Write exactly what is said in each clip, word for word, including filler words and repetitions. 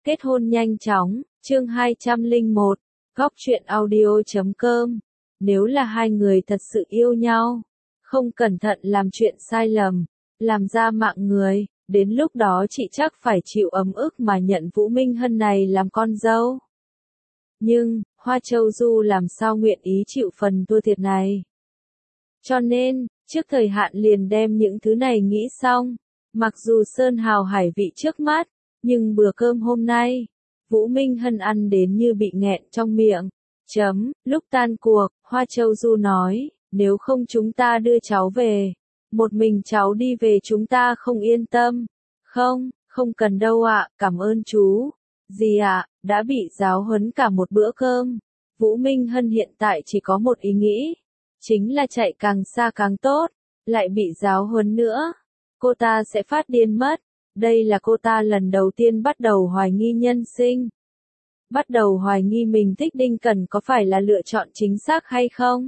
Kết hôn nhanh chóng, chương hai trăm lẻ một, góc truyện audio chấm com. Nếu là hai người thật sự yêu nhau, không cẩn thận làm chuyện sai lầm, làm ra mạng người, đến lúc đó chị chắc phải chịu ấm ức mà nhận Vũ Minh Hân này làm con dâu. Nhưng, Hoa Châu Du làm sao nguyện ý chịu phần thua thiệt này. Cho nên, trước thời hạn liền đem những thứ này nghĩ xong. Mặc dù sơn hào hải vị trước mắt, nhưng bữa cơm hôm nay, Vũ Minh Hân ăn đến như bị nghẹn trong miệng. Chấm, lúc tan cuộc, Hoa Châu Du nói, nếu không chúng ta đưa cháu về. Một mình cháu đi về chúng ta không yên tâm. Không, không cần đâu ạ, cảm ơn chú. Gì ạ, đã bị giáo huấn cả một bữa cơm. Vũ Minh Hân hiện tại chỉ có một ý nghĩ. Chính là chạy càng xa càng tốt. Lại bị giáo huấn nữa. Cô ta sẽ phát điên mất. Đây là cô ta lần đầu tiên bắt đầu hoài nghi nhân sinh. Bắt đầu hoài nghi mình thích Đinh Cẩn có phải là lựa chọn chính xác hay không?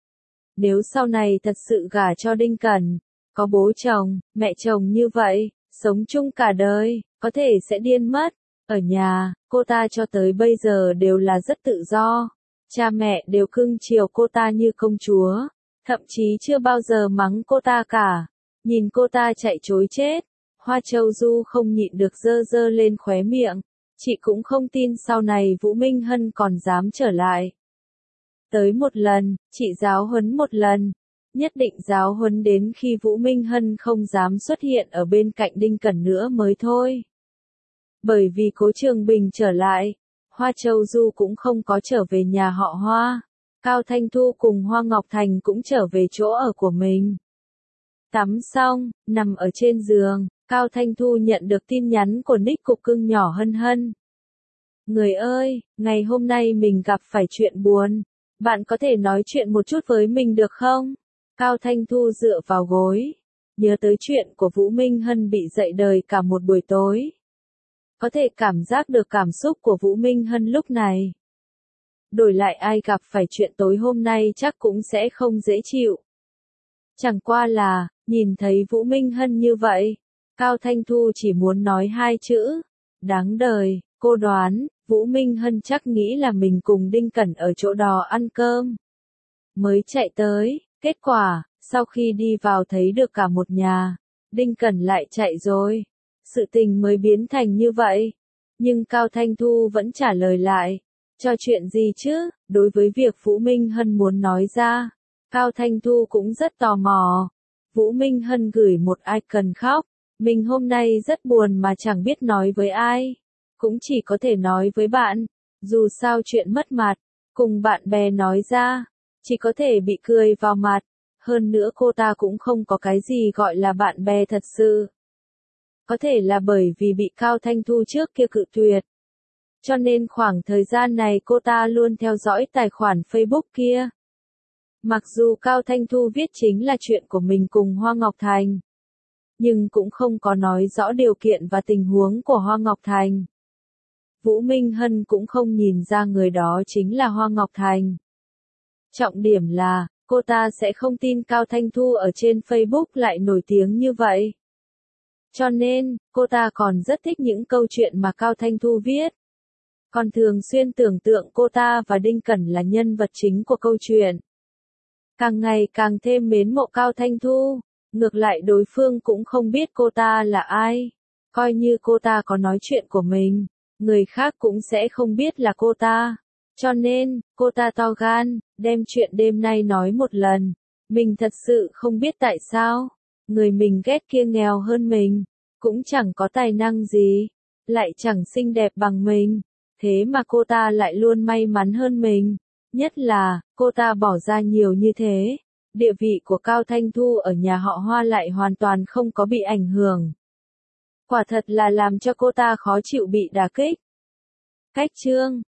Nếu sau này thật sự gả cho Đinh Cẩn, có bố chồng, mẹ chồng như vậy, sống chung cả đời, có thể sẽ điên mất. Ở nhà, cô ta cho tới bây giờ đều là rất tự do. Cha mẹ đều cưng chiều cô ta như công chúa. Thậm chí chưa bao giờ mắng cô ta cả. Nhìn cô ta chạy trối chết. Hoa Châu Du không nhịn được dơ dơ lên khóe miệng. Chị cũng không tin sau này Vũ Minh Hân còn dám trở lại. Tới một lần, chị giáo huấn một lần. Nhất định giáo huấn đến khi Vũ Minh Hân không dám xuất hiện ở bên cạnh Đinh Cẩn nữa mới thôi. Bởi vì Cố Trường Bình trở lại, Hoa Châu Du cũng không có trở về nhà họ Hoa. Cao Thanh Thu cùng Hoa Ngọc Thành cũng trở về chỗ ở của mình. Tắm xong, nằm ở trên giường, Cao Thanh Thu nhận được tin nhắn của Nick cục cưng nhỏ Hân Hân. Người ơi, ngày hôm nay mình gặp phải chuyện buồn. Bạn có thể nói chuyện một chút với mình được không? Cao Thanh Thu dựa vào gối. Nhớ tới chuyện của Vũ Minh Hân bị dậy đời cả một buổi tối. Có thể cảm giác được cảm xúc của Vũ Minh Hân lúc này. Đổi lại ai gặp phải chuyện tối hôm nay chắc cũng sẽ không dễ chịu. Chẳng qua là, nhìn thấy Vũ Minh Hân như vậy, Cao Thanh Thu chỉ muốn nói hai chữ. Đáng đời, cô đoán, Vũ Minh Hân chắc nghĩ là mình cùng Đinh Cẩn ở chỗ đó ăn cơm. Mới chạy tới, kết quả, sau khi đi vào thấy được cả một nhà, Đinh Cẩn lại chạy rồi. Sự tình mới biến thành như vậy. Nhưng Cao Thanh Thu vẫn trả lời lại. Cho chuyện gì chứ, đối với việc Vũ Minh Hân muốn nói ra. Cao Thanh Thu cũng rất tò mò. Vũ Minh Hân gửi một icon khóc. Mình hôm nay rất buồn mà chẳng biết nói với ai. Cũng chỉ có thể nói với bạn. Dù sao chuyện mất mặt, cùng bạn bè nói ra, chỉ có thể bị cười vào mặt. Hơn nữa cô ta cũng không có cái gì gọi là bạn bè thật sự. Có thể là bởi vì bị Cao Thanh Thu trước kia cự tuyệt. Cho nên khoảng thời gian này cô ta luôn theo dõi tài khoản Facebook kia. Mặc dù Cao Thanh Thu viết chính là chuyện của mình cùng Hoa Ngọc Thành. Nhưng cũng không có nói rõ điều kiện và tình huống của Hoa Ngọc Thành. Vũ Minh Hân cũng không nhìn ra người đó chính là Hoa Ngọc Thành. Trọng điểm là, cô ta sẽ không tin Cao Thanh Thu ở trên Facebook lại nổi tiếng như vậy. Cho nên, cô ta còn rất thích những câu chuyện mà Cao Thanh Thu viết. Còn thường xuyên tưởng tượng cô ta và Đinh Cẩn là nhân vật chính của câu chuyện. Càng ngày càng thêm mến mộ Cao Thanh Thu. Ngược lại đối phương cũng không biết cô ta là ai. Coi như cô ta có nói chuyện của mình, người khác cũng sẽ không biết là cô ta. Cho nên, cô ta to gan, đem chuyện đêm nay nói một lần. Mình thật sự không biết tại sao. Người mình ghét kia nghèo hơn mình, cũng chẳng có tài năng gì, lại chẳng xinh đẹp bằng mình. Thế mà cô ta lại luôn may mắn hơn mình. Nhất là, cô ta bỏ ra nhiều như thế. Địa vị của Cao Thanh Thu ở nhà họ Hoa lại hoàn toàn không có bị ảnh hưởng. Quả thật là làm cho cô ta khó chịu bị đả kích. Cách chương